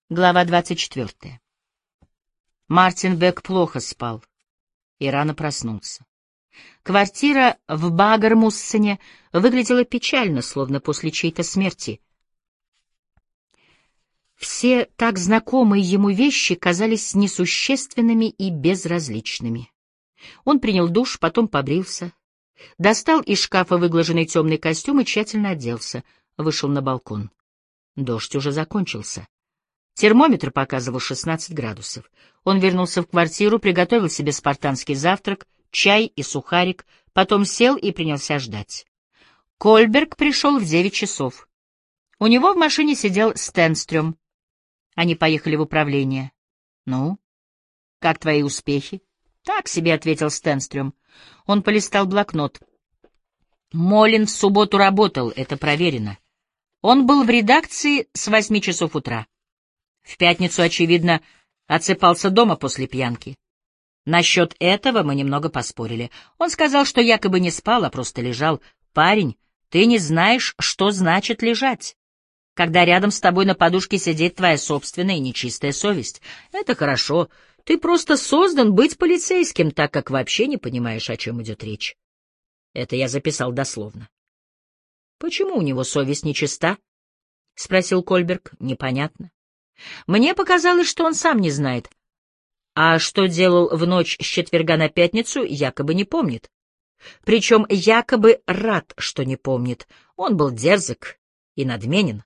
Глава 24. Мартин Бек плохо спал и рано проснулся. Квартира в Багермуссене выглядела печально, словно после чьей-то смерти. Все так знакомые ему вещи казались несущественными и безразличными. Он принял душ, потом побрился, достал из шкафа выглаженный темный костюм и тщательно оделся, вышел на балкон. Дождь уже закончился. Термометр показывал 16 градусов. Он вернулся в квартиру, приготовил себе спартанский завтрак, чай и сухарик, потом сел и принялся ждать. Кольберг пришел в 9 часов. У него в машине сидел Стенстрём. Они поехали в управление. «Ну, как твои успехи?» «Так себе», — ответил Стенстрём. Он полистал блокнот. Молин в субботу работал, это проверено. Он был в редакции с 8 часов утра. В пятницу, очевидно, отсыпался дома после пьянки. Насчет этого мы немного поспорили. Он сказал, что якобы не спал, а просто лежал. «Парень, ты не знаешь, что значит лежать, когда рядом с тобой на подушке сидит твоя собственная и нечистая совесть. Это хорошо. Ты просто создан быть полицейским, так как вообще не понимаешь, о чем идет речь». Это я записал дословно. «Почему у него совесть нечиста?» — спросил Кольберг. «Непонятно. Мне показалось, что он сам не знает. А что делал в ночь с четверга на пятницу, якобы не помнит. Причем якобы рад, что не помнит. Он был дерзок и надменен.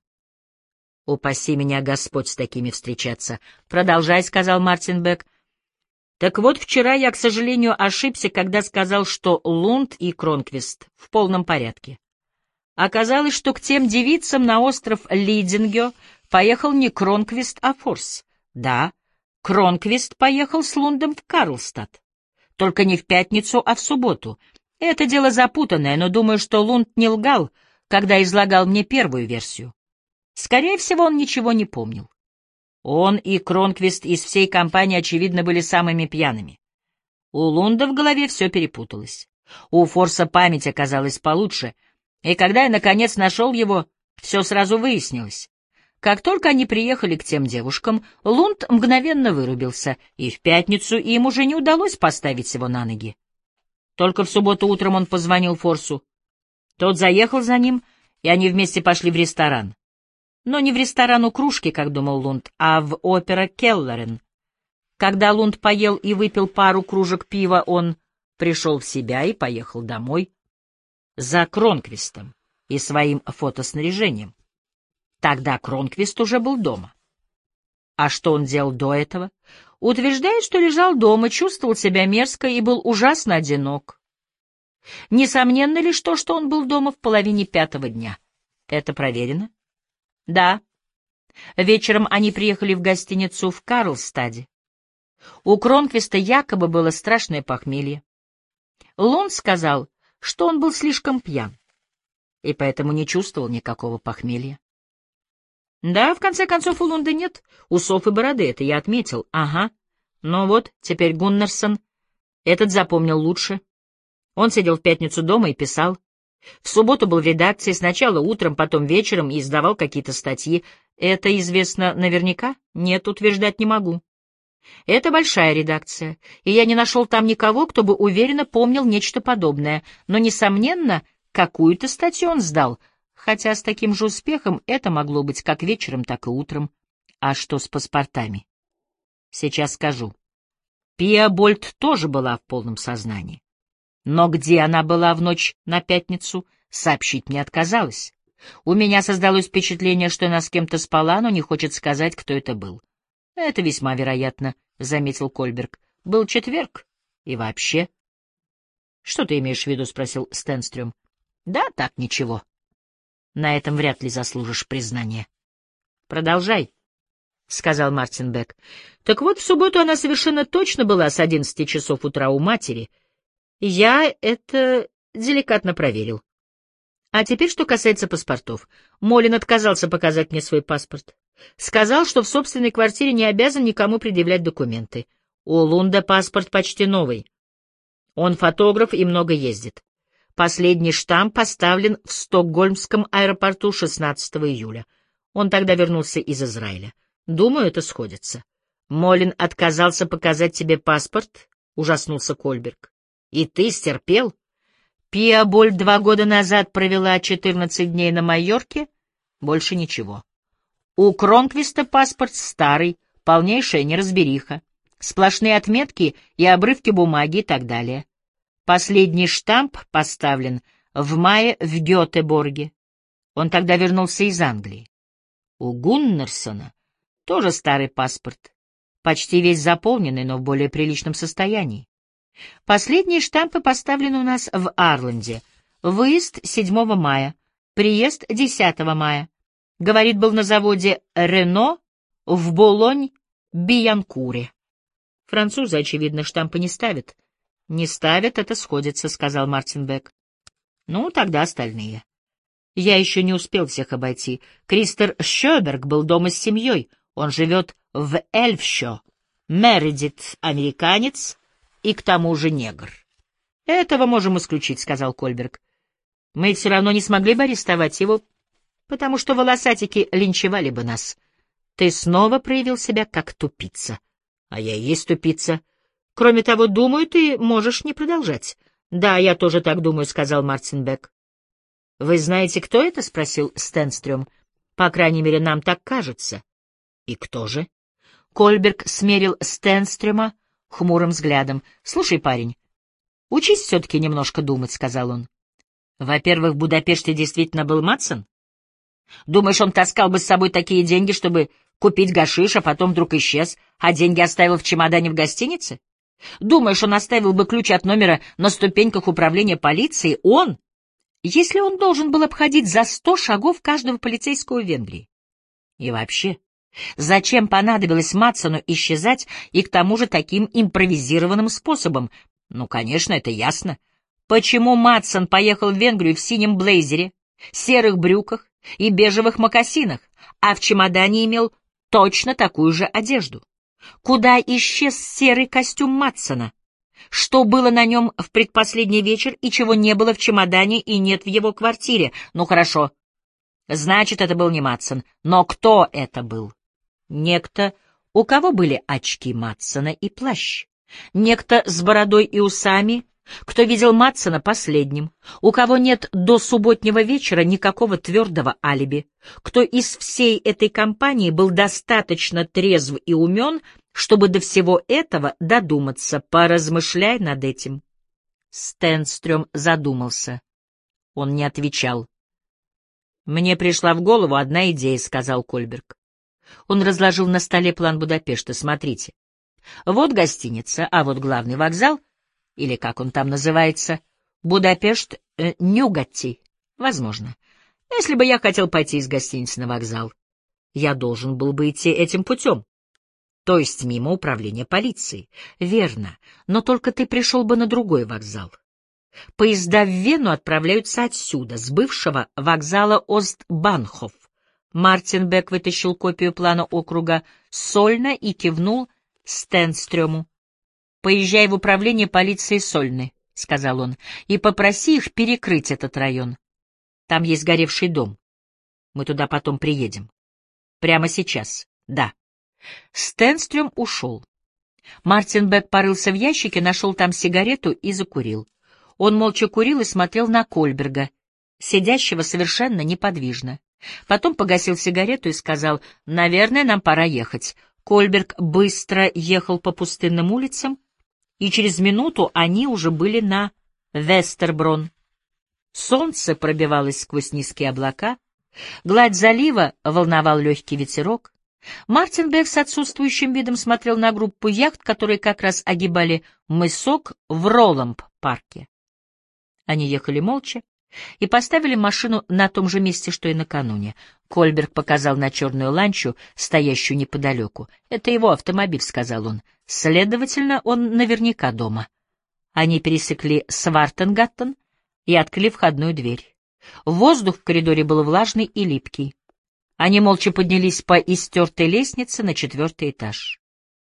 Упаси меня, Господь, с такими встречаться. Продолжай, — сказал Мартин Бек. Так вот, вчера я, к сожалению, ошибся, когда сказал, что Лунд и Кронквист в полном порядке. Оказалось, что к тем девицам на остров Лидингё поехал не Кронквист, а Форс. Да, Кронквист поехал с Лундом в Карлстад. Только не в пятницу, а в субботу. Это дело запутанное, но думаю, что Лунд не лгал, когда излагал мне первую версию. Скорее всего, он ничего не помнил. Он и Кронквист из всей компании, очевидно, были самыми пьяными. У Лунда в голове все перепуталось. У Форса память оказалась получше, и когда я, наконец, нашел его, все сразу выяснилось. Как только они приехали к тем девушкам, Лунд мгновенно вырубился, и в пятницу им уже не удалось поставить его на ноги. Только в субботу утром он позвонил Форсу. Тот заехал за ним, и они вместе пошли в ресторан. Но не в ресторан у кружки, как думал Лунд, а в опера Келлерен. Когда Лунд поел и выпил пару кружек пива, он пришел в себя и поехал домой за Кронквистом и своим фотоснаряжением. Тогда Кронквист уже был дома. А что он делал до этого? Утверждает, что лежал дома, чувствовал себя мерзко и был ужасно одинок. Несомненно лишь то, что он был дома в половине 5-го дня. Это проверено? Да. Вечером они приехали в гостиницу в Карлстаде. У Кронквиста якобы было страшное похмелье. Лунд сказал, что он был слишком пьян, и поэтому не чувствовал никакого похмелья. Да, в конце концов, у Лунда нет усов и бороды, это я отметил. Ага. Но вот, теперь Гуннерсон. Этот запомнил лучше. Он сидел в пятницу дома и писал. В субботу был в редакции, сначала утром, потом вечером, и издавал какие-то статьи. Это известно наверняка? Нет, утверждать не могу. Это большая редакция, и я не нашел там никого, кто бы уверенно помнил нечто подобное. Но, несомненно, какую-то статью он сдал, хотя с таким же успехом это могло быть как вечером, так и утром. А что с паспортами? Сейчас скажу. Пиа Больт тоже была в полном сознании. Но где она была в ночь на пятницу, сообщить мне отказалась. У меня создалось впечатление, что она с кем-то спала, но не хочет сказать, кто это был. — Это весьма вероятно, — заметил Кольберг. — Был четверг. И вообще. — Что ты имеешь в виду? — спросил Стенстрём. — Да, так, ничего. На этом вряд ли заслужишь признания. — Продолжай, — сказал Мартин Бек. — Так вот, в субботу она совершенно точно была с 11 часов утра у матери. Я это деликатно проверил. А теперь, что касается паспортов. Молин отказался показать мне свой паспорт. Сказал, что в собственной квартире не обязан никому предъявлять документы. У Лунда паспорт почти новый. Он фотограф и много ездит. Последний штамп поставлен в Стокгольмском аэропорту 16 июля. Он тогда вернулся из Израиля. Думаю, это сходится. Молин отказался показать тебе паспорт? Ужаснулся Кольберг. И ты стерпел? Пиа Боль 2 года назад провела 14 дней на Майорке. Больше ничего. У Кронквиста паспорт старый, полнейшая неразбериха. Сплошные отметки и обрывки бумаги и так далее. Последний штамп поставлен в мае в Гетеборге. Он тогда вернулся из Англии. У Гуннерсона тоже старый паспорт, почти весь заполненный, но в более приличном состоянии. Последние штампы поставлены у нас в Арланде. Выезд 7 мая, приезд 10 мая. Говорит, был на заводе «Рено» в Болонь-Биянкуре. Французы, очевидно, штампы не ставят. «Не ставят, это сходится», — сказал Мартин Бек. «Ну, тогда остальные». Я еще не успел всех обойти. Кристер Шёберг был дома с семьей. Он живет в Эльфшо. Мередит — американец и к тому же негр. «Этого можем исключить», — сказал Кольберг. «Мы все равно не смогли бы арестовать его, потому что волосатики линчевали бы нас. Ты снова проявил себя как тупица». «А я и есть тупица. Кроме того, думаю, ты можешь не продолжать». «Да, я тоже так думаю», — сказал Мартин Бек. «Вы знаете, кто это?» — спросил Стенстрём. «По крайней мере, нам так кажется». «И кто же?» Кольберг смерил Стенстрёма хмурым взглядом. «Слушай, парень, учись все-таки немножко думать», — сказал он. «Во-первых, в Будапеште действительно был Матсон? Думаешь, он таскал бы с собой такие деньги, чтобы купить гашиш, а потом вдруг исчез, а деньги оставил в чемодане в гостинице? Думаешь, он оставил бы ключ от номера на ступеньках управления полиции? Он, если он должен был обходить за 100 шагов каждого полицейского в Венгрии? И вообще, зачем понадобилось Матсону исчезать и к тому же таким импровизированным способом? Ну, конечно, это ясно. Почему Матсон поехал в Венгрию в синем блейзере, серых брюках и бежевых мокасинах, а в чемодане имел точно такую же одежду? Куда исчез серый костюм Матсона? Что было на нем в предпоследний вечер и чего не было в чемодане и нет в его квартире? Ну хорошо, значит, это был не Матсон. Но кто это был? Некто, у кого были очки Матсона и плащ. Некто с бородой и усами, кто видел Матсона последним, у кого нет до субботнего вечера никакого твердого алиби, кто из всей этой компании был достаточно трезв и умен, чтобы до всего этого додуматься. Поразмышляй над этим. Стенстрём задумался. Он не отвечал. «Мне пришла в голову одна идея», — сказал Кольберг. Он разложил на столе план Будапешта. «Смотрите. Вот гостиница, а вот главный вокзал, или как он там называется, Будапешт Нюгатти. Возможно. Если бы я хотел пойти из гостиницы на вокзал, я должен был бы идти этим путем, то есть мимо управления полиции. Верно, но только ты пришел бы на другой вокзал. Поезда в Вену отправляются отсюда, с бывшего вокзала Остбанхоф. Мартин Бек вытащил копию плана округа Сольна и кивнул Стенстрёму. «Поезжай в управление полиции Сольны», — сказал он, — «и попроси их перекрыть этот район. Там есть горевший дом. Мы туда потом приедем. Прямо сейчас. Да». Стенстрём ушел. Мартин Бек порылся в ящике, нашел там сигарету и закурил. Он молча курил и смотрел на Кольберга, сидящего совершенно неподвижно. Потом погасил сигарету и сказал: «Наверное, нам пора ехать». Кольберг быстро ехал по пустынным улицам, и через минуту они уже были на Вестерброн. Солнце пробивалось сквозь низкие облака, гладь залива волновал легкий ветерок. Мартин Бек с отсутствующим видом смотрел на группу яхт, которые как раз огибали мысок в Ролламб-парке. Они ехали молча и поставили машину на том же месте, что и накануне. Кольберг показал на черную ланчу, стоящую неподалеку. «Это его автомобиль», — сказал он. «Следовательно, он наверняка дома». Они пересекли Свартенгаттен и открыли входную дверь. Воздух в коридоре был влажный и липкий. Они молча поднялись по истертой лестнице на 4-й этаж.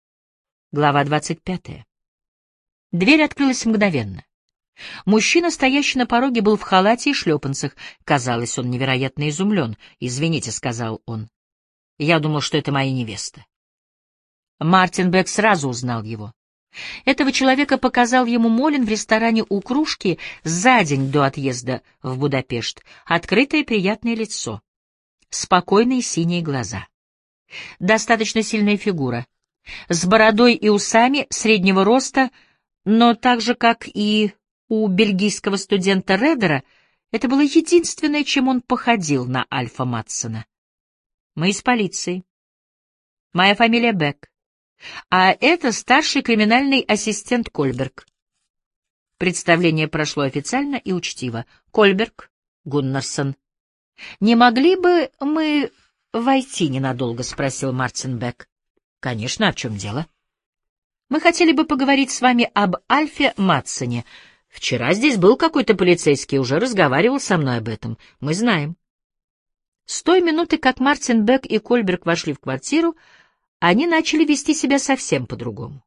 Глава 25. Дверь открылась мгновенно. Мужчина, стоящий на пороге, был в халате и шлепанцах. Казалось, он невероятно изумлен. «Извините», — сказал он. Я думал, что это моя невеста. Мартин Бек сразу узнал его. Этого человека показал ему Молин в ресторане у кружки за день до отъезда в Будапешт. Открытое приятное лицо, спокойные синие глаза, достаточно сильная фигура, с бородой и усами, среднего роста, но так же, как и у бельгийского студента Редера, это было единственное, чем он походил на Альфа Матсона. «Мы из полиции. Моя фамилия Бек. А это старший криминальный ассистент Кольберг». Представление прошло официально и учтиво. «Кольберг, Гуннарсон. Не могли бы мы войти ненадолго?» — спросил Мартин Бек. «Конечно, а в чем дело?» «Мы хотели бы поговорить с вами об Альфе Матсоне. Вчера здесь был какой-то полицейский, уже разговаривал со мной об этом. Мы знаем». С той минуты, как Мартин Бек и Кольберг вошли в квартиру, они начали вести себя совсем по-другому.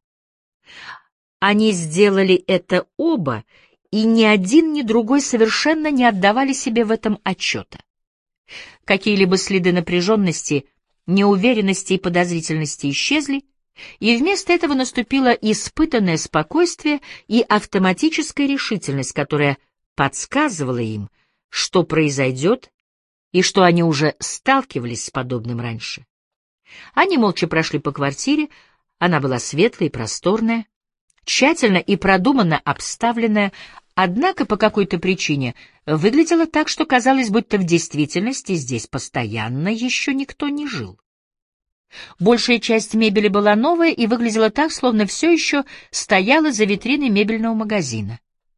Они сделали это оба, и ни один, ни другой совершенно не отдавали себе в этом отчета. Какие-либо следы напряженности, неуверенности и подозрительности исчезли, и вместо этого наступило испытанное спокойствие и автоматическая решительность, которая подсказывала им, что произойдет, и что они уже сталкивались с подобным раньше. Они молча прошли по квартире, она была светлая и просторная, тщательно и продуманно обставленная, однако по какой-то причине выглядела так, что казалось, будто в действительности здесь постоянно еще никто не жил. Большая часть мебели была новая и выглядела так, словно все еще стояла за витриной мебельного магазина.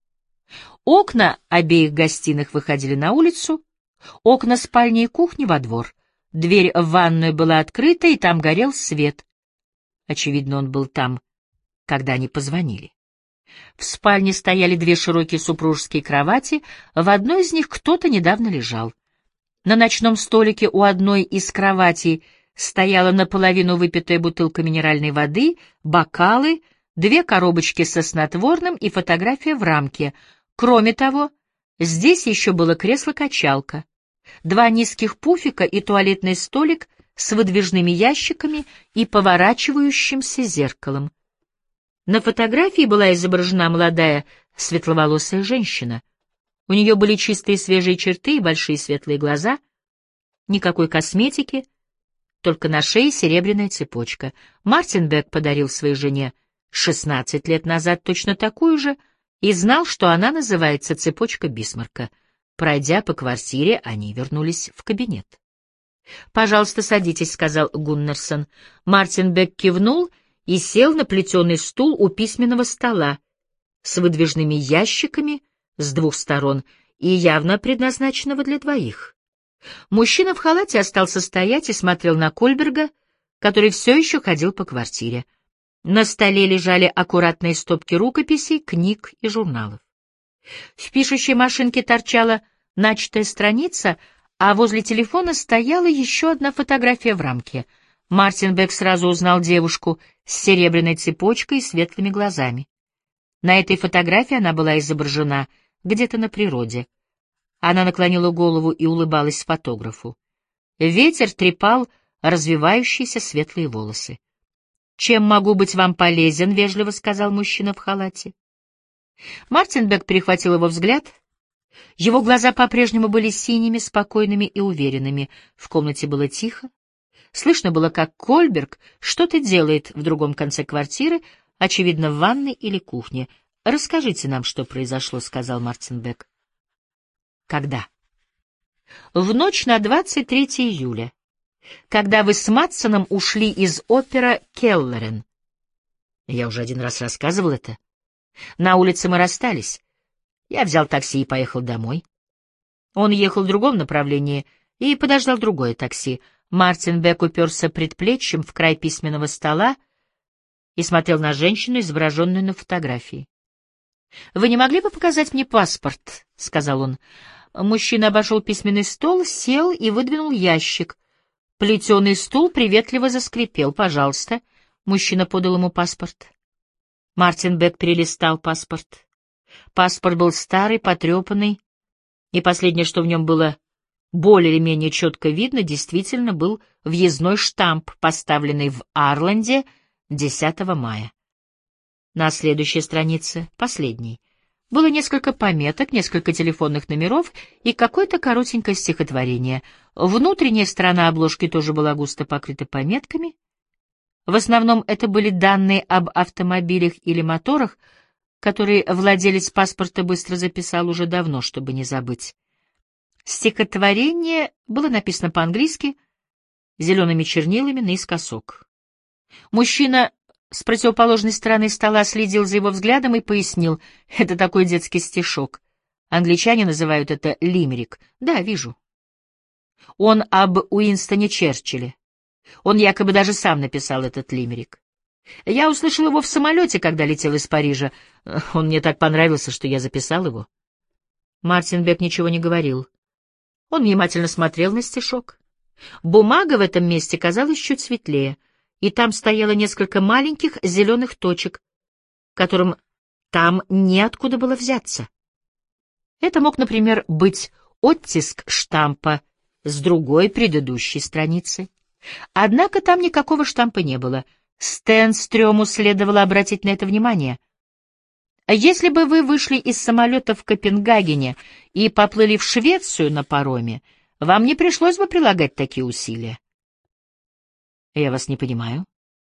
Окна обеих гостиных выходили на улицу, окна спальни и кухни во двор. Дверь в ванную была открыта, и там горел свет. Очевидно, он был там, когда они позвонили. В спальне стояли две широкие супружеские кровати, в одной из них кто-то недавно лежал. На ночном столике у одной из кроватей стояла наполовину выпитая бутылка минеральной воды, бокалы, две коробочки со снотворным и фотография в рамке. Кроме того, здесь еще было кресло-качалка, два низких пуфика и туалетный столик с выдвижными ящиками и поворачивающимся зеркалом. На фотографии была изображена молодая светловолосая женщина. У нее были чистые свежие черты и большие светлые глаза, никакой косметики, только на шее серебряная цепочка. Мартин Бек подарил своей жене 16 лет назад точно такую же и знал, что она называется цепочка Бисмарка. Пройдя по квартире, они вернулись в кабинет. «Пожалуйста, садитесь», — сказал Гуннарсон. Мартин Бек кивнул и сел на плетеный стул у письменного стола с выдвижными ящиками с двух сторон и явно предназначенного для двоих. Мужчина в халате остался стоять и смотрел на Кольберга, который все еще ходил по квартире. На столе лежали аккуратные стопки рукописей, книг и журналов. В пишущей машинке торчала начатая страница, а возле телефона стояла еще одна фотография в рамке. Мартин Бек сразу узнал девушку с серебряной цепочкой и светлыми глазами. На этой фотографии она была изображена где-то на природе. Она наклонила голову и улыбалась фотографу. Ветер трепал развивающиеся светлые волосы. «Чем могу быть вам полезен?» — вежливо сказал мужчина в халате. Мартин Бек перехватил его взгляд. Его глаза по-прежнему были синими, спокойными и уверенными. В комнате было тихо. Слышно было, как Кольберг что-то делает в другом конце квартиры, очевидно, в ванной или кухне. «Расскажите нам, что произошло», — сказал Мартин Бек. «Когда?» «В ночь на 23 июля, когда вы с Матсоном ушли из опера «Келлерен». Я уже один раз рассказывал это. На улице мы расстались. Я взял такси и поехал домой. Он ехал в другом направлении и подождал другое такси. Мартин Бек уперся предплечьем в край письменного стола и смотрел на женщину, изображенную на фотографии. «Вы не могли бы показать мне паспорт?» — сказал он. Мужчина обошел письменный стол, сел и выдвинул ящик. Плетеный стул приветливо заскрипел. «Пожалуйста». Мужчина подал ему паспорт. Мартин Бек перелистал паспорт. Паспорт был старый, потрепанный, и последнее, что в нем было, более или менее четко видно, действительно был въездной штамп, поставленный в Арланде 10 мая. На следующей странице, последней, было несколько пометок, несколько телефонных номеров и какое-то коротенькое стихотворение. Внутренняя сторона обложки тоже была густо покрыта пометками. В основном это были данные об автомобилях или моторах, которые владелец паспорта быстро записал уже давно, чтобы не забыть. Стихотворение было написано по-английски, зелеными чернилами наискосок. Мужчина с противоположной стороны стола следил за его взглядом и пояснил: «Это такой детский стишок. Англичане называют это лимерик. Да, вижу. Он об Уинстоне Черчилле. Он якобы даже сам написал этот лимерик. Я услышал его в самолете, когда летел из Парижа. Он мне так понравился, что я записал его». Мартин Бек ничего не говорил. Он внимательно смотрел на стишок. Бумага в этом месте казалась чуть светлее, и там стояло несколько маленьких зеленых точек, которым там неоткуда было взяться. Это мог, например, быть оттиск штампа с другой предыдущей страницы. Однако там никакого штампа не было. Стенстрёму следовало обратить на это внимание. Если бы вы вышли из самолета в Копенгагене и поплыли в Швецию на пароме, вам не пришлось бы прилагать такие усилия. Я вас не понимаю.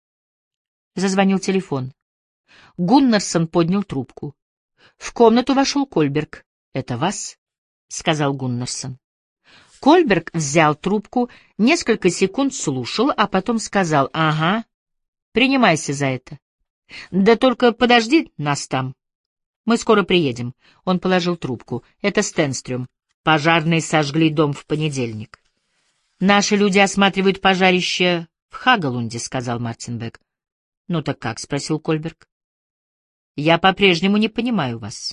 Зазвонил телефон. Гуннарсон поднял трубку. В комнату вошел Кольберг. «Это вас?» — сказал Гуннарсон. Кольберг взял трубку, несколько секунд слушал, а потом сказал: «Ага, принимайся за это. Да только подожди нас там. Мы скоро приедем». Он положил трубку. «Это Стенстрём. Пожарные сожгли дом в понедельник». «Наши люди осматривают пожарище в Хагалунде», — сказал Мартин Бек. «Ну так как?» — спросил Кольберг. «Я по-прежнему не понимаю вас».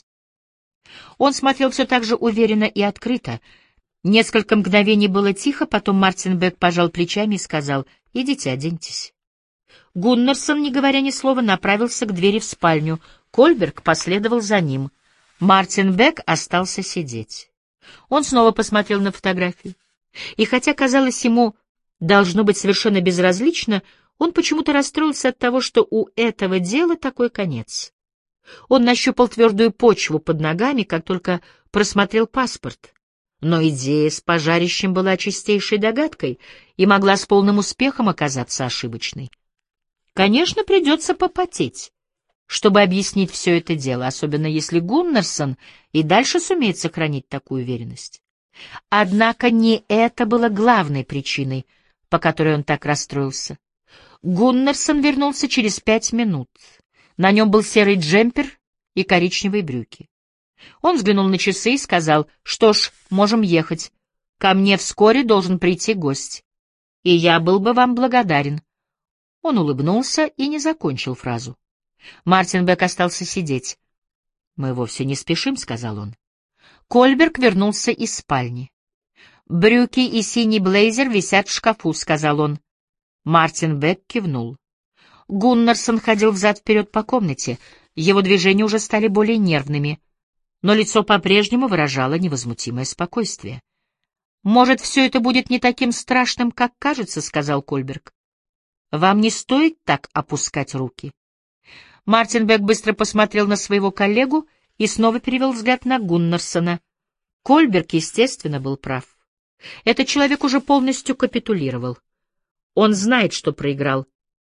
Он смотрел все так же уверенно и открыто. Несколько мгновений было тихо, потом Мартин Бек пожал плечами и сказал: «Идите, оденьтесь». Гуннарсон, не говоря ни слова, направился к двери в спальню. Кольберг последовал за ним. Мартин Бек остался сидеть. Он снова посмотрел на фотографию. И хотя, казалось ему, должно быть совершенно безразлично, он почему-то расстроился от того, что у этого дела такой конец. Он нащупал твердую почву под ногами, как только просмотрел паспорт. Но идея с пожарищем была чистейшей догадкой и могла с полным успехом оказаться ошибочной. Конечно, придется попотеть, чтобы объяснить все это дело, особенно если Гуннарсон и дальше сумеет сохранить такую уверенность. Однако не это было главной причиной, по которой он так расстроился. Гуннарсон вернулся через 5 минут. На нем был серый джемпер и коричневые брюки. Он взглянул на часы и сказал: «Что ж, можем ехать. Ко мне вскоре должен прийти гость. И я был бы вам благодарен». Он улыбнулся и не закончил фразу. Мартин Бек остался сидеть. «Мы вовсе не спешим», — сказал он. Кольберг вернулся из спальни. «Брюки и синий блейзер висят в шкафу», — сказал он. Мартин Бек кивнул. Гуннарсон ходил взад-вперед по комнате. Его движения уже стали более нервными, но лицо по-прежнему выражало невозмутимое спокойствие. «Может, все это будет не таким страшным, как кажется», — сказал Кольберг. «Вам не стоит так опускать руки». Мартин Бек быстро посмотрел на своего коллегу и снова перевел взгляд на Гуннарсона. Кольберг, естественно, был прав. Этот человек уже полностью капитулировал. Он знает, что проиграл.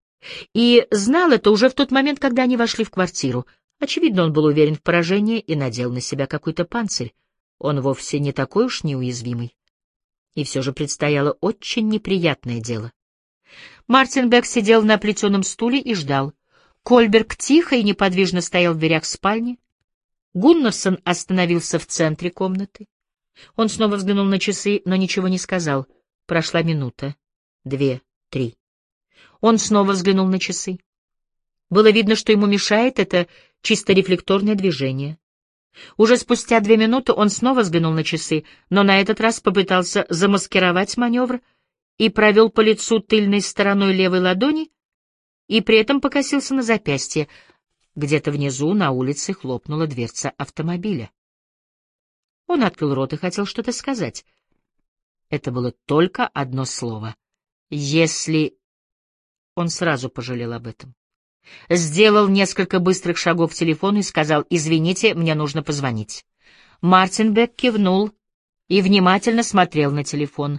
И знал это уже в тот момент, когда они вошли в квартиру. Очевидно, он был уверен в поражении и надел на себя какой-то панцирь. Он вовсе не такой уж неуязвимый. И все же предстояло очень неприятное дело. Мартин Бек сидел на плетеном стуле и ждал. Кольберг тихо и неподвижно стоял в дверях спальни. Гуннарсон остановился в центре комнаты. Он снова взглянул на часы, но ничего не сказал. Прошла минута, 2, 3. Он снова взглянул на часы. Было видно, что ему мешает это чисто рефлекторное движение. Уже спустя 2 минуты он снова взглянул на часы, но на этот раз попытался замаскировать маневр и провел по лицу тыльной стороной левой ладони и при этом покосился на запястье. Где-то внизу на улице хлопнула дверца автомобиля. Он открыл рот и хотел что-то сказать. Это было только одно слово. Если... Он сразу пожалел об этом. Сделал несколько быстрых шагов к телефону и сказал: «Извините, мне нужно позвонить». Мартин Бек кивнул и внимательно смотрел на телефон.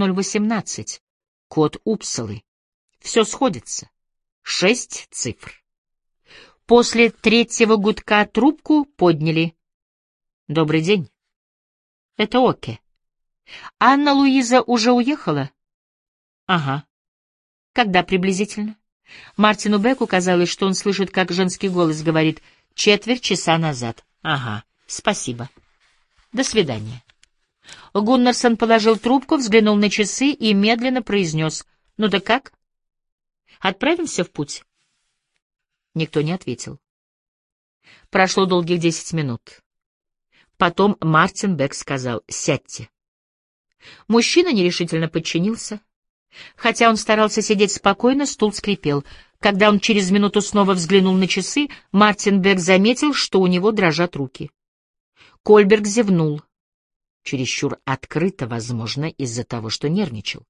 018. Код Упсалы. Все сходится. 6 цифр. После третьего гудка трубку подняли. «Добрый день. Это Оке. Анна Луиза уже уехала?» «Ага. Когда приблизительно?» Мартину Беку казалось, что он слышит, как женский голос говорит: «Четверть часа назад». «Ага. Спасибо. До свидания». Гуннарсон положил трубку, взглянул на часы и медленно произнес: «Ну да как? Отправимся в путь?» Никто не ответил. Прошло долгих 10 минут. Потом Мартин Бек сказал: «Сядьте». Мужчина нерешительно подчинился. Хотя он старался сидеть спокойно, стул скрипел. Когда он через минуту снова взглянул на часы, Мартин Бек заметил, что у него дрожат руки. Кольберг зевнул. Чересчур открыто, возможно, из-за того, что нервничал.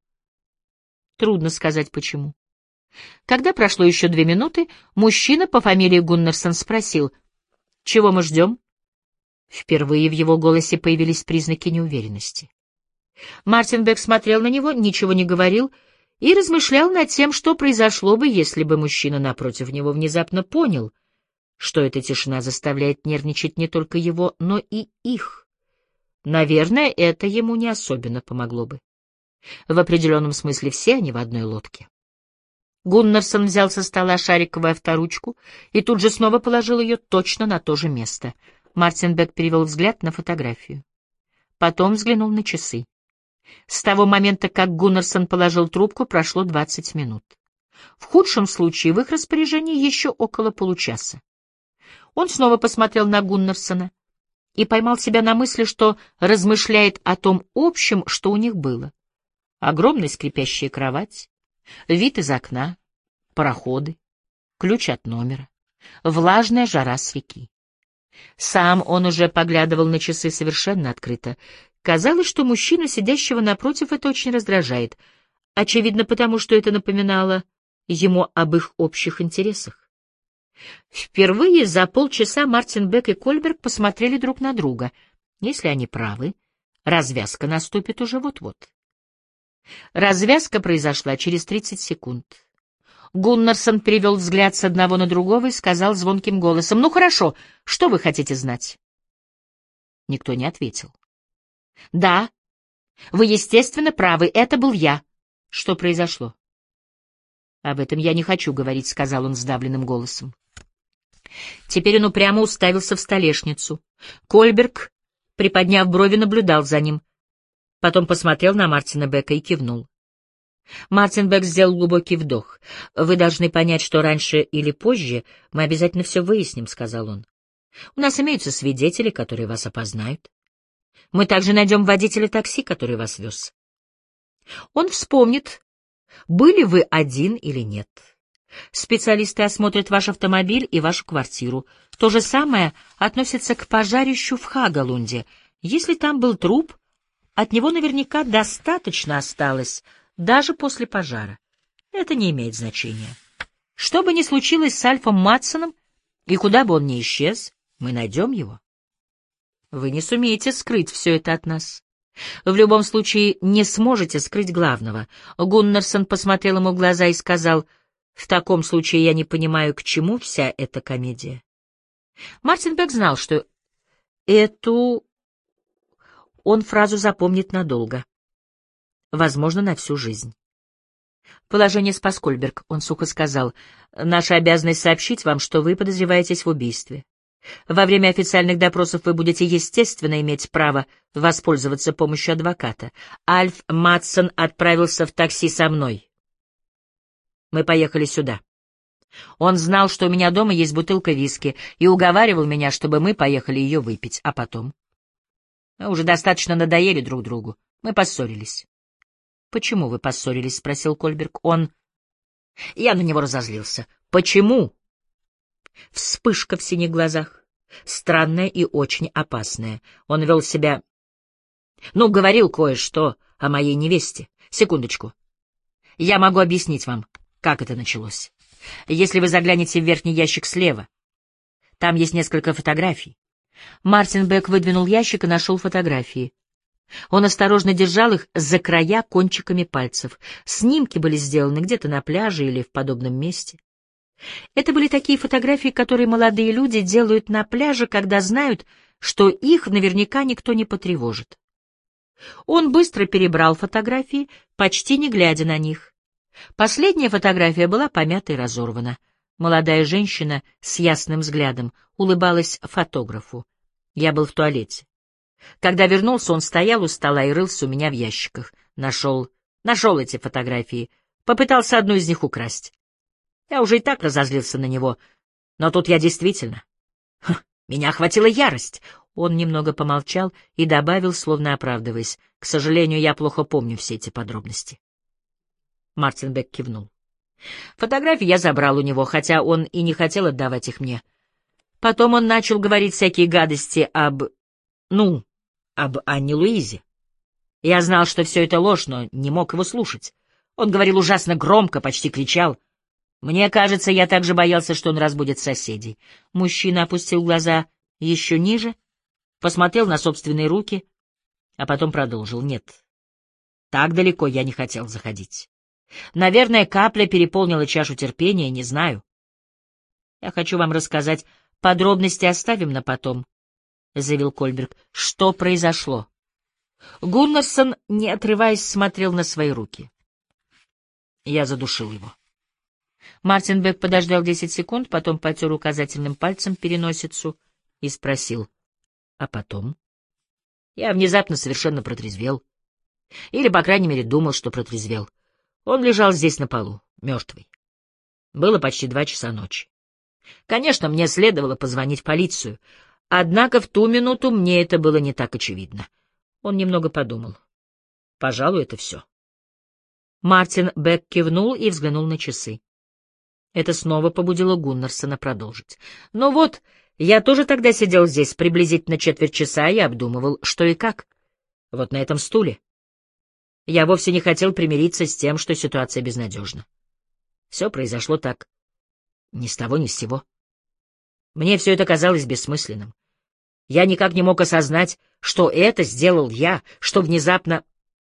Трудно сказать, почему. Когда прошло еще 2 минуты, мужчина по фамилии Гуннарсон спросил: «Чего мы ждем?» Впервые в его голосе появились признаки неуверенности. Мартин Бек смотрел на него, ничего не говорил и размышлял над тем, что произошло бы, если бы мужчина напротив него внезапно понял, что эта тишина заставляет нервничать не только его, но и их. Наверное, это ему не особенно помогло бы. В определенном смысле все они в одной лодке. Гуннарсон взял со стола шариковую авторучку и тут же снова положил ее точно на то же место. Мартин Бек перевел взгляд на фотографию. Потом взглянул на часы. С того момента, как Гуннарсон положил трубку, прошло 20 минут. В худшем случае в их распоряжении еще около получаса. Он снова посмотрел на Гуннарсона и поймал себя на мысли, что размышляет о том общем, что у них было. Огромная скрипящая кровать, вид из окна, пароходы, ключ от номера, влажная жара с реки. Сам он уже поглядывал на часы совершенно открыто. Казалось, что мужчину, сидящего напротив, это очень раздражает. Очевидно, потому что это напоминало ему об их общих интересах. Впервые за полчаса Мартин Бек и Кольберг посмотрели друг на друга. Если они правы, развязка наступит уже вот-вот. Развязка произошла через 30 секунд. Гуннарсон перевел взгляд с одного на другого и сказал звонким голосом: «Ну хорошо, что вы хотите знать?» Никто не ответил. «Да, вы, естественно, правы, это был я. Что произошло?» «Об этом я не хочу говорить», — сказал он сдавленным голосом. Теперь он упрямо уставился в столешницу. Кольберг, приподняв брови, наблюдал за ним. Потом посмотрел на Мартина Бека и кивнул. Мартин Бек сделал глубокий вдох. «Вы должны понять, что раньше или позже мы обязательно все выясним», — сказал он. «У нас имеются свидетели, которые вас опознают. Мы также найдем водителя такси, который вас вез. Он вспомнит, были вы один или нет. Специалисты осмотрят ваш автомобиль и вашу квартиру. То же самое относится к пожарищу в Хагалунде. Если там был труп, от него наверняка достаточно осталось, даже после пожара. Это не имеет значения. Что бы ни случилось с Альфом Матсоном, и куда бы он ни исчез, мы найдем его. Вы не сумеете скрыть все это от нас. В любом случае, не сможете скрыть главного. Гуннарсон посмотрел ему в глаза и сказал: «В таком случае я не понимаю, к чему вся эта комедия». Мартин Бек знал, что эту он фразу запомнит надолго. Возможно, на всю жизнь. «Положение спас Кольберг», — он сухо сказал. «Наша обязанность сообщить вам, что вы подозреваетесь в убийстве. Во время официальных допросов вы будете, естественно, иметь право воспользоваться помощью адвоката. Альф Матсон отправился в такси со мной. Мы поехали сюда. Он знал, что у меня дома есть бутылка виски, и уговаривал меня, чтобы мы поехали ее выпить. А потом? Мы уже достаточно надоели друг другу. Мы поссорились». «Почему вы поссорились?» — спросил Кольберг. Я на него разозлился. «Почему?» Вспышка в синих глазах. Странная и очень опасная. Он вел себя... говорил кое-что, о моей невесте. Секундочку. Я могу объяснить вам, как это началось. Если вы заглянете в верхний ящик слева, там есть несколько фотографий. Мартин Бек выдвинул ящик и нашел фотографии. Он осторожно держал их за края кончиками пальцев. Снимки были сделаны где-то на пляже или в подобном месте. Это были такие фотографии, которые молодые люди делают на пляже, когда знают, что их наверняка никто не потревожит. Он быстро перебрал фотографии, почти не глядя на них. Последняя фотография была помята и разорвана. Молодая женщина с ясным взглядом улыбалась фотографу. Я был в туалете. Когда вернулся, он стоял у стола и рылся у меня в ящиках. Нашел эти фотографии. Попытался одну из них украсть. Я уже и так разозлился на него. Но тут я действительно... Меня охватила ярость. Он немного помолчал и добавил, словно оправдываясь: «К сожалению, я плохо помню все эти подробности». Мартин Бек кивнул. Фотографии я забрал у него, хотя он и не хотел отдавать их мне. Потом он начал говорить всякие гадости об Анне Луизе. Я знал, что все это ложь, но не мог его слушать. Он говорил ужасно громко, почти кричал. Мне кажется, я также боялся, что он разбудит соседей. Мужчина опустил глаза еще ниже, посмотрел на собственные руки, а потом продолжил. Нет, так далеко я не хотел заходить. Наверное, капля переполнила чашу терпения, не знаю. Я хочу вам рассказать, подробности оставим на потом, — заявил Кольберг. Что произошло? Гуннарсон, не отрываясь, смотрел на свои руки. Я задушил его. Мартин Бек подождал 10 секунд, потом потер указательным пальцем переносицу и спросил. А потом? Я внезапно совершенно протрезвел. Или, по крайней мере, думал, что протрезвел. Он лежал здесь на полу, мертвый. Было почти 2 часа ночи. Конечно, мне следовало позвонить в полицию, однако в ту минуту мне это было не так очевидно. Он немного подумал. Пожалуй, это все. Мартин Бек кивнул и взглянул на часы. Это снова побудило Гуннарсона продолжить. Ну вот, я тоже тогда сидел здесь приблизительно 1/4 часа и обдумывал, что и как. Вот на этом стуле. Я вовсе не хотел примириться с тем, что ситуация безнадежна. Все произошло так. Ни с того, ни с сего. Мне все это казалось бессмысленным. Я никак не мог осознать, что это сделал я, что внезапно...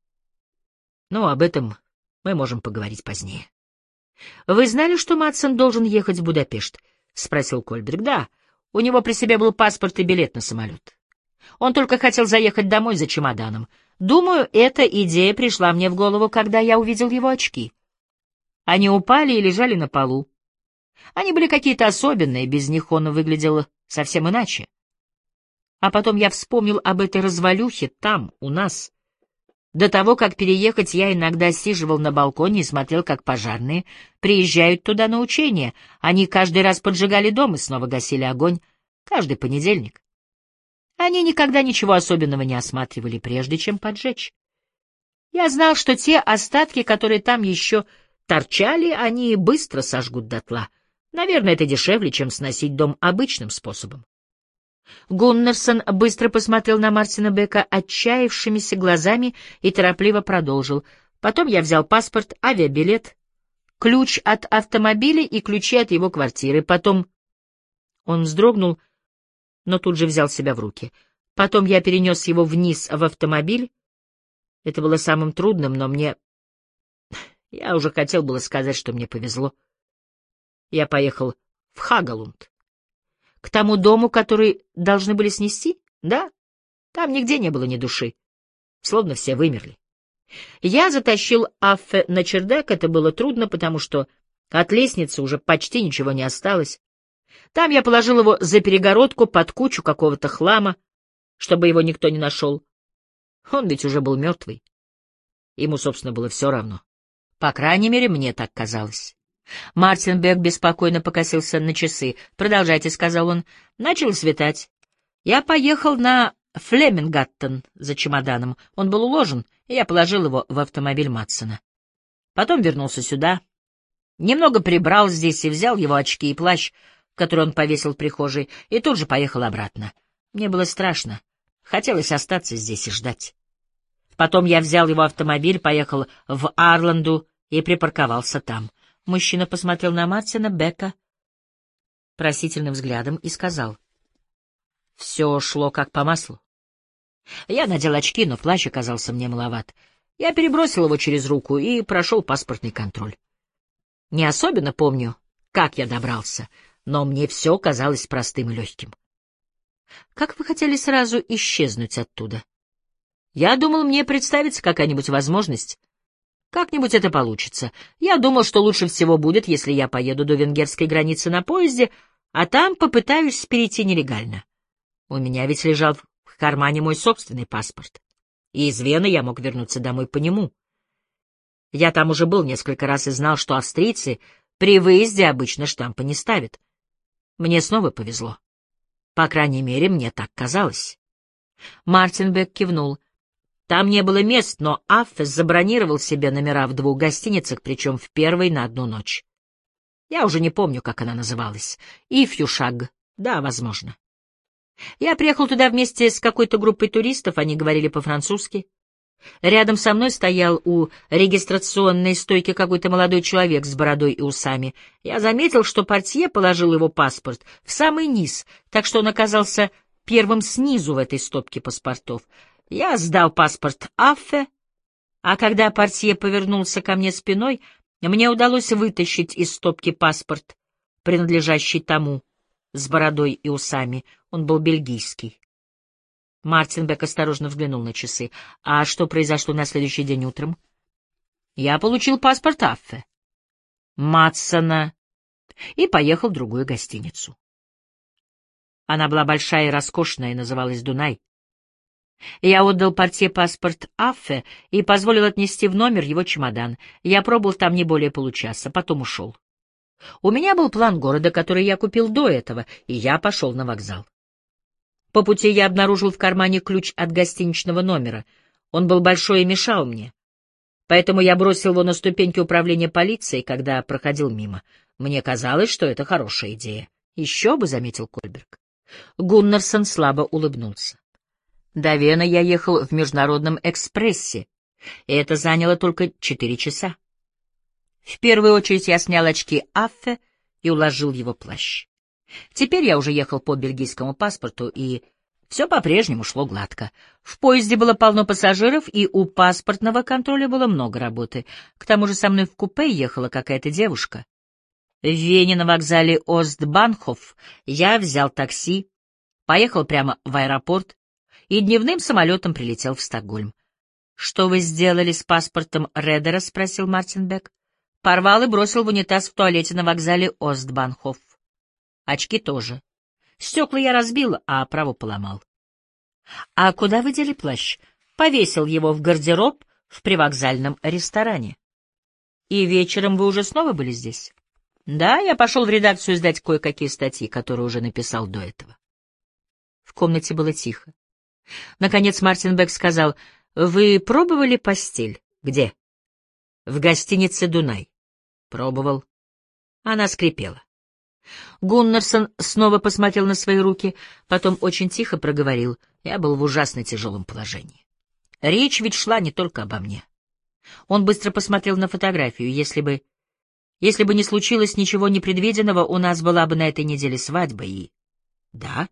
Но об этом мы можем поговорить позднее. — Вы знали, что Матсон должен ехать в Будапешт? — спросил Кольберг. — Да, у него при себе был паспорт и билет на самолет. Он только хотел заехать домой за чемоданом. Думаю, эта идея пришла мне в голову, когда я увидел его очки. Они упали и лежали на полу. Они были какие-то особенные, без них он выглядел совсем иначе. А потом я вспомнил об этой развалюхе там, у нас. До того, как переехать, я иногда сиживал на балконе и смотрел, как пожарные приезжают туда на учения. Они каждый раз поджигали дом и снова гасили огонь. Каждый понедельник. Они никогда ничего особенного не осматривали, прежде чем поджечь. Я знал, что те остатки, которые там еще торчали, они быстро сожгут дотла. Наверное, это дешевле, чем сносить дом обычным способом. Гуннарсон быстро посмотрел на Мартина Бека отчаявшимися глазами и торопливо продолжил. Потом я взял паспорт, авиабилет, ключ от автомобиля и ключи от его квартиры. Потом... Он вздрогнул, но тут же взял себя в руки. Потом я перенес его вниз в автомобиль. Это было самым трудным, но мне... Я уже хотел было сказать, что мне повезло. Я поехал в Хагалунд. К тому дому, который должны были снести? Да, там нигде не было ни души. Словно все вымерли. Я затащил Аффе на чердак, это было трудно, потому что от лестницы уже почти ничего не осталось. Там я положил его за перегородку под кучу какого-то хлама, чтобы его никто не нашел. Он ведь уже был мертвый. Ему, собственно, было все равно. По крайней мере, мне так казалось. Мартин Бек беспокойно покосился на часы. «Продолжайте», — сказал он. Начало светать. Я поехал на Флемингаттен за чемоданом. Он был уложен, и я положил его в автомобиль Матсона. Потом вернулся сюда. Немного прибрал здесь и взял его очки и плащ, который он повесил в прихожей, и тут же поехал обратно. Мне было страшно. Хотелось остаться здесь и ждать. Потом я взял его автомобиль, поехал в Арланду и припарковался там. Мужчина посмотрел на Мартина Бека просительным взглядом и сказал: «Все шло как по маслу. Я надел очки, но плащ оказался мне маловат. Я перебросил его через руку и прошел паспортный контроль. Не особенно помню, как я добрался, но мне все казалось простым и легким. Как вы хотели сразу исчезнуть оттуда? Я думал, мне представится какая-нибудь возможность. Как-нибудь это получится. Я думал, что лучше всего будет, если я поеду до венгерской границы на поезде, а там попытаюсь перейти нелегально. У меня ведь лежал в кармане мой собственный паспорт, и из Вены я мог вернуться домой по нему. Я там уже был несколько раз и знал, что австрийцы при выезде обычно штампа не ставят. Мне снова повезло. По крайней мере, мне так казалось». Мартин Бек кивнул. Там не было мест, но Аффес забронировал себе номера в 2 гостиницах, причем в первой на 1 ночь. Я уже не помню, как она называлась. Ифьюшаг. Да, возможно. Я приехал туда вместе с какой-то группой туристов, они говорили по-французски. Рядом со мной стоял у регистрационной стойки какой-то молодой человек с бородой и усами. Я заметил, что портье положил его паспорт в самый низ, так что он оказался первым снизу в этой стопке паспортов. Я сдал паспорт Аффе, а когда портье повернулся ко мне спиной, мне удалось вытащить из стопки паспорт, принадлежащий тому, с бородой и усами. Он был бельгийский. Мартин Бек осторожно взглянул на часы. «А что произошло на следующий день утром?» «Я получил паспорт Аффе, Матсона, и поехал в другую гостиницу. Она была большая и роскошная, и называлась «Дунай». Я отдал портье паспорт Аффе и позволил отнести в номер его чемодан. Я пробыл там не более получаса, потом ушел. У меня был план города, который я купил до этого, и я пошел на вокзал. По пути я обнаружил в кармане ключ от гостиничного номера. Он был большой и мешал мне. Поэтому я бросил его на ступеньки управления полицией, когда проходил мимо. Мне казалось, что это хорошая идея. Еще бы, — заметил Кольберг. Гуннарсон слабо улыбнулся. До Вены я ехал в международном экспрессе, и это заняло только 4 часа. В первую очередь я снял очки Аффе и уложил в его плащ. Теперь я уже ехал по бельгийскому паспорту, и все по-прежнему шло гладко. В поезде было полно пассажиров, и у паспортного контроля было много работы. К тому же со мной в купе ехала какая-то девушка. В Вене на вокзале Остбанхоф я взял такси, поехал прямо в аэропорт и дневным самолетом прилетел в Стокгольм. — Что вы сделали с паспортом Редера? — спросил Мартин Бек. — Порвал и бросил в унитаз в туалете на вокзале Остбанхоф. Очки тоже. Стекла я разбил, а оправу поломал. — А куда вы дели плащ? — Повесил его в гардероб в привокзальном ресторане. — И вечером вы уже снова были здесь? — Да, я пошел в редакцию сдать кое-какие статьи, которые уже написал до этого. В комнате было тихо. Наконец Мартин Бек сказал: «Вы пробовали постель?» «Где?» «В гостинице «Дунай». «Пробовал». Она скрипела. Гуннарсон снова посмотрел на свои руки, потом очень тихо проговорил: «Я был в ужасно тяжелом положении. Речь ведь шла не только обо мне». Он быстро посмотрел на фотографию. Если бы не случилось ничего непредвиденного, у нас была бы на этой неделе свадьба и... Да.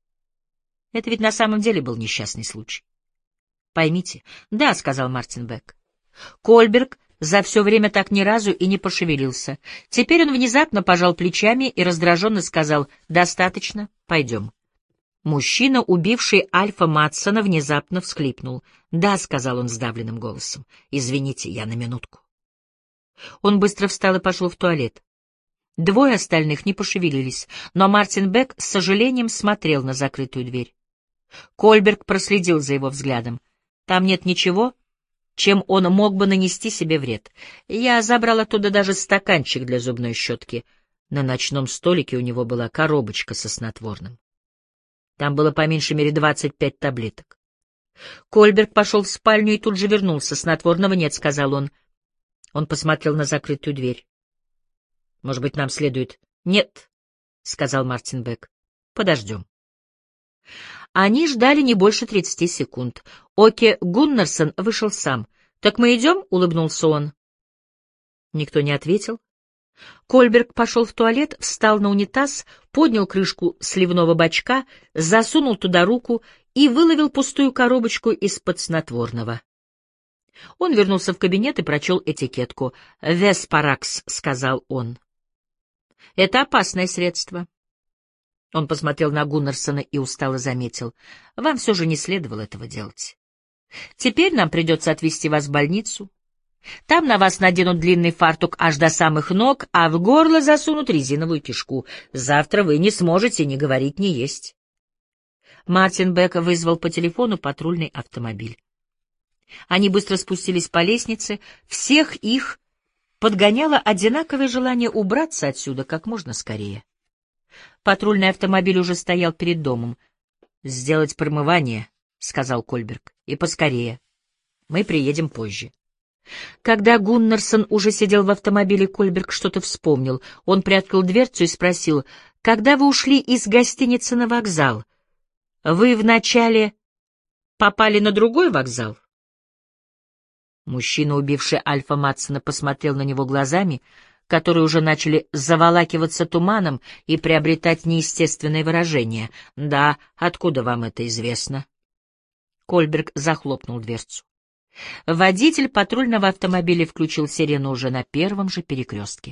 Это ведь на самом деле был несчастный случай. Поймите. Да, — сказал Мартин Бек. Кольберг за все время так ни разу и не пошевелился. Теперь он внезапно пожал плечами и раздраженно сказал: «Достаточно, пойдем». Мужчина, убивший Альфа Матсона, внезапно всхлипнул. «Да», — сказал он сдавленным голосом, — «извините, я на минутку». Он быстро встал и пошел в туалет. 2 остальных не пошевелились, но Мартин Бек с сожалением смотрел на закрытую дверь. Кольберг проследил за его взглядом. «Там нет ничего, чем он мог бы нанести себе вред. Я забрал оттуда даже стаканчик для зубной щетки. На ночном столике у него была коробочка со снотворным. Там было по меньшей мере 25 таблеток». Кольберг пошел в спальню и тут же вернулся. «Снотворного нет», — сказал он. Он посмотрел на закрытую дверь. «Может быть, нам следует...» «Нет», — сказал Мартин Бек. «Подождем». Они ждали не больше 30 секунд. Оке Гуннарсон вышел сам. «Так мы идем?» — улыбнулся он. Никто не ответил. Кольберг пошел в туалет, встал на унитаз, поднял крышку сливного бачка, засунул туда руку и выловил пустую коробочку из-под снотворного. Он вернулся в кабинет и прочел этикетку. «Веспаракс», — сказал он. «Это опасное средство». Он посмотрел на Гуннарсона и устало заметил. «Вам все же не следовало этого делать. Теперь нам придется отвезти вас в больницу. Там на вас наденут длинный фартук аж до самых ног, а в горло засунут резиновую кишку. Завтра вы не сможете ни говорить, ни есть». Мартин Бек вызвал по телефону патрульный автомобиль. Они быстро спустились по лестнице. Всех их подгоняло одинаковое желание убраться отсюда как можно скорее. Патрульный автомобиль уже стоял перед домом. «Сделать промывание», — сказал Кольберг, — «и поскорее. Мы приедем позже». Когда Гуннарсон уже сидел в автомобиле, Кольберг что-то вспомнил. Он приоткрыл дверцу и спросил: «Когда вы ушли из гостиницы на вокзал, вы вначале попали на другой вокзал?» Мужчина, убивший Альфа Матсона, посмотрел на него глазами, которые уже начали заволакиваться туманом и приобретать неестественное выражение. «Да, откуда вам это известно?» Кольберг захлопнул дверцу. Водитель патрульного автомобиля включил сирену уже на первом же перекрестке.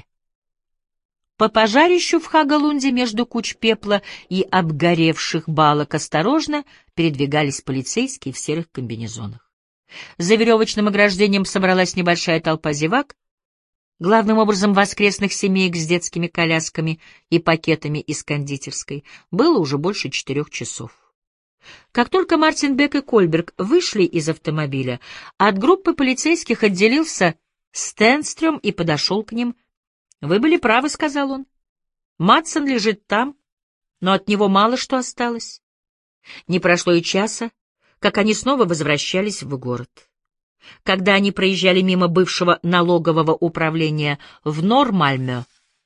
По пожарищу в Хагалунде между куч пепла и обгоревших балок осторожно передвигались полицейские в серых комбинезонах. За веревочным ограждением собралась небольшая толпа зевак, главным образом воскресных семеек с детскими колясками и пакетами из кондитерской. Было уже больше 4 часов. Как только Мартин Бек и Кольберг вышли из автомобиля, от группы полицейских отделился Стенстрём и подошел к ним. «Вы были правы», — сказал он. «Матсон лежит там, но от него мало что осталось». Не прошло и часа, как они снова возвращались в город. Когда они проезжали мимо бывшего налогового управления в Нормальмё,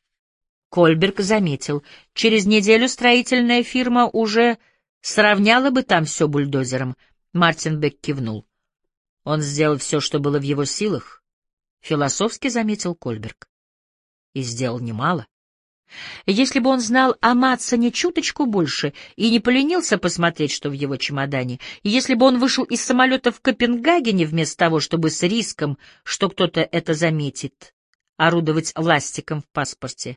Кольберг заметил: через неделю строительная фирма уже сравняла бы там все бульдозером. Мартин Бек кивнул. Он сделал все, что было в его силах, философски заметил Кольберг. И сделал немало. Если бы он знал о Матсоне чуточку больше и не поленился посмотреть, что в его чемодане, и если бы он вышел из самолета в Копенгагене вместо того, чтобы с риском, что кто-то это заметит, орудовать ластиком в паспорте.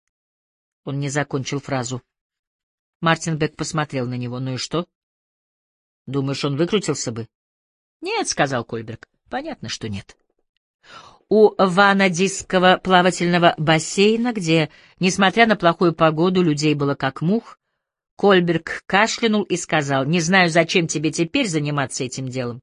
Он не закончил фразу. Мартин Бек посмотрел на него. «Ну и что? Думаешь, он выкрутился бы?» «Нет», — сказал Кольберг. «Понятно, что нет». У ванадисского плавательного бассейна, где, несмотря на плохую погоду, людей было как мух, Кольберг кашлянул и сказал: «Не знаю, зачем тебе теперь заниматься этим делом.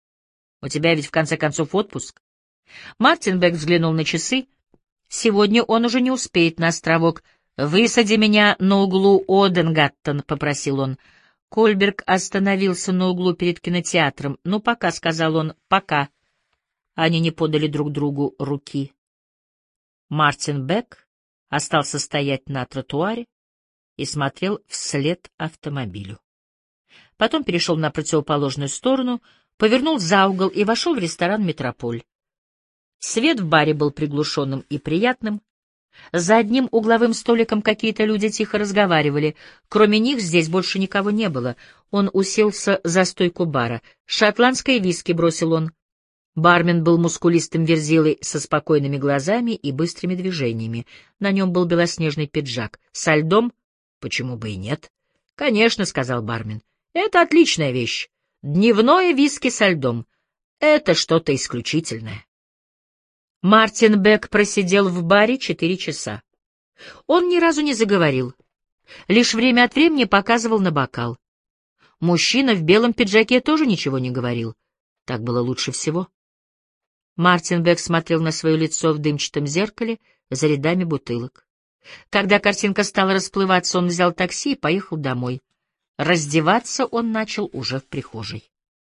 У тебя ведь в конце концов отпуск». Мартин Бек взглянул на часы. Сегодня он уже не успеет на островок. «Высади меня на углу Оденгаттен», — попросил он. Кольберг остановился на углу перед кинотеатром. «Ну, пока», — сказал он, — «пока». Они не подали друг другу руки. Мартин Бек остался стоять на тротуаре и смотрел вслед автомобилю. Потом перешел на противоположную сторону, повернул за угол и вошел в ресторан «Метрополь». Свет в баре был приглушенным и приятным. За одним угловым столиком какие-то люди тихо разговаривали. Кроме них здесь больше никого не было. Он уселся за стойку бара. «Шотландское виски», — бросил он. Бармен был мускулистым верзилой со спокойными глазами и быстрыми движениями. На нем был белоснежный пиджак. «Со льдом? Почему бы и нет?» «Конечно», — сказал бармен. «Это отличная вещь. Дневное виски со льдом. Это что-то исключительное». Мартин Бек просидел в баре 4 часа. Он ни разу не заговорил, лишь время от времени показывал на бокал. Мужчина в белом пиджаке тоже ничего не говорил. Так было лучше всего. Мартин Бек смотрел на свое лицо в дымчатом зеркале за рядами бутылок. Когда картинка стала расплываться, он взял такси и поехал домой. Раздеваться он начал уже в прихожей.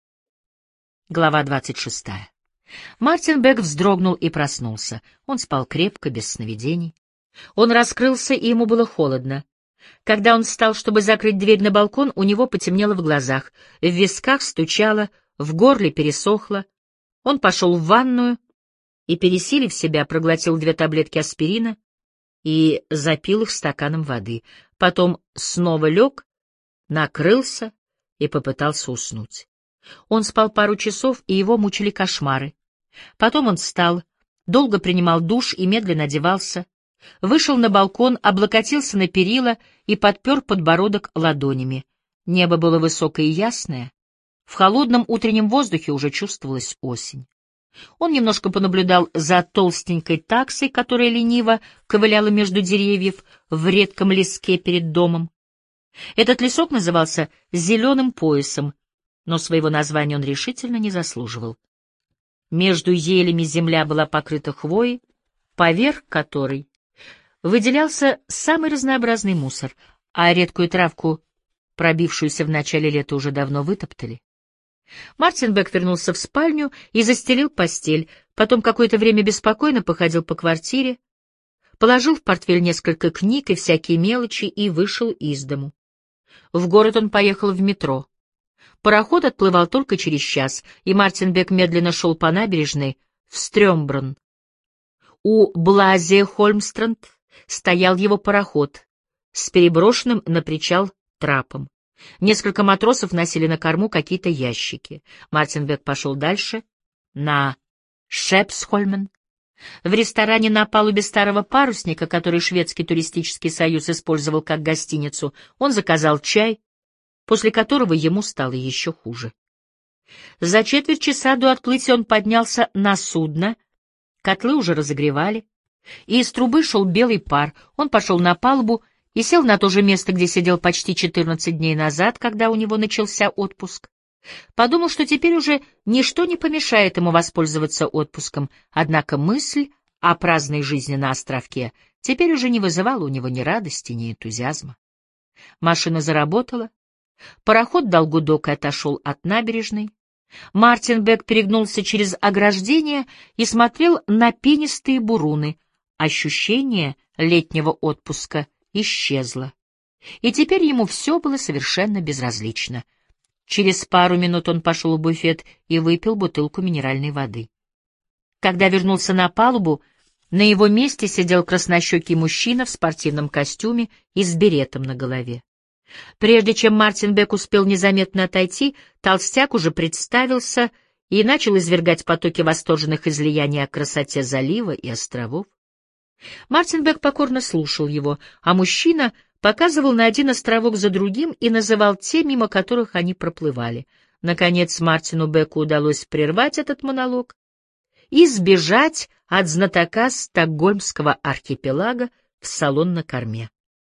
Глава 26. Мартин Бек вздрогнул и проснулся. Он спал крепко, без сновидений. Он раскрылся, и ему было холодно. Когда он встал, чтобы закрыть дверь на балкон, у него потемнело в глазах, в висках стучало, в горле пересохло. Он пошел в ванную и, пересилив себя, проглотил 2 таблетки аспирина и запил их стаканом воды. Потом снова лег, накрылся и попытался уснуть. Он спал пару часов, и его мучили кошмары. Потом он встал, долго принимал душ и медленно одевался, вышел на балкон, облокотился на перила и подпер подбородок ладонями. Небо было высокое и ясное. В холодном утреннем воздухе уже чувствовалась осень. Он немножко понаблюдал за толстенькой таксой, которая лениво ковыляла между деревьев в редком леске перед домом. Этот лесок назывался «Зеленым поясом», но своего названия он решительно не заслуживал. Между елями земля была покрыта хвоей, поверх которой выделялся самый разнообразный мусор, а редкую травку, пробившуюся в начале лета, уже давно вытоптали. Мартин Бек вернулся в спальню и застелил постель, потом какое-то время беспокойно походил по квартире, положил в портфель несколько книг и всякие мелочи и вышел из дому. В город он поехал в метро. Пароход отплывал только через час, и Мартин Бек медленно шел по набережной в Стрёмбрун. У Блазе-Хольмстранд стоял его пароход с переброшенным на причал трапом. Несколько матросов носили на корму какие-то ящики. Мартин Бек пошел дальше, на Шепсхольмен. В ресторане на палубе старого парусника, который Шведский туристический союз использовал как гостиницу, он заказал чай, после которого ему стало еще хуже. За четверть часа до отплытия он поднялся на судно, котлы уже разогревали, и из трубы шел белый пар. Он пошел на палубу и сел на то же место, где сидел почти 14 дней назад, когда у него начался отпуск. Подумал, что теперь уже ничто не помешает ему воспользоваться отпуском, однако мысль о праздной жизни на островке теперь уже не вызывала у него ни радости, ни энтузиазма. Машина заработала, пароход дал гудок и отошел от набережной. Мартин Бек перегнулся через ограждение и смотрел на пенистые буруны. Ощущение летнего отпуска исчезло, и теперь ему все было совершенно безразлично. Через пару минут он пошел в буфет и выпил бутылку минеральной воды. Когда вернулся на палубу, на его месте сидел краснощекий мужчина в спортивном костюме и с беретом на голове. Прежде чем Мартин Бек успел незаметно отойти, толстяк уже представился и начал извергать потоки восторженных излияний о красоте залива и островов. Мартин Бек покорно слушал его, а мужчина показывал на один островок за другим и называл те, мимо которых они проплывали. Наконец Мартину Беку удалось прервать этот монолог и сбежать от знатока стокгольмского архипелага в салон на корме.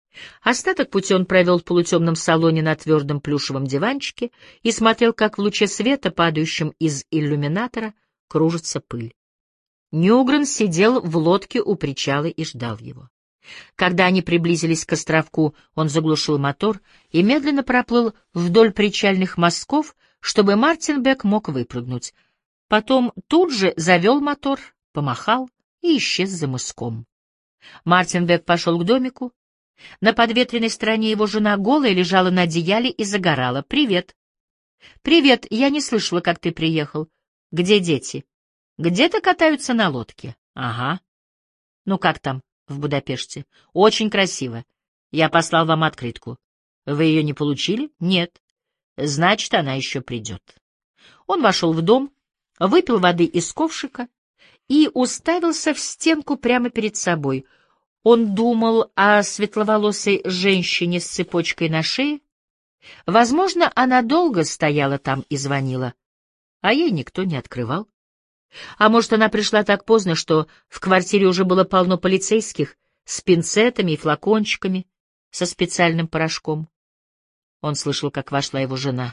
Остаток пути он провел в полутемном салоне на твердом плюшевом диванчике и смотрел, как в луче света, падающем из иллюминатора, кружится пыль. Ньюгрен сидел в лодке у причала и ждал его. Когда они приблизились к островку, он заглушил мотор и медленно проплыл вдоль причальных мостков, чтобы Мартин Бек мог выпрыгнуть. Потом тут же завел мотор, помахал и исчез за мыском. Мартин Бек пошел к домику. На подветренной стороне его жена голая лежала на одеяле и загорала. «Привет». «Привет, я не слышала, как ты приехал. Где дети?» «Где-то катаются на лодке». «Ага». «Ну как там, в Будапеште?» «Очень красиво. Я послал вам открытку. Вы ее не получили?» «Нет». «Значит, она еще придет». Он вошел в дом, выпил воды из ковшика и уставился в стенку прямо перед собой. Он думал о светловолосой женщине с цепочкой на шее. Возможно, она долго стояла там и звонила, а ей никто не открывал. А может, она пришла так поздно, что в квартире уже было полно полицейских с пинцетами и флакончиками со специальным порошком. Он слышал, как вошла его жена.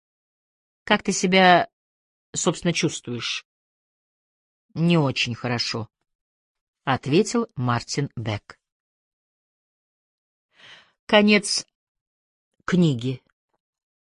«Как ты себя, собственно, чувствуешь?» «Не очень хорошо», — ответил Мартин Бек. Конец книги.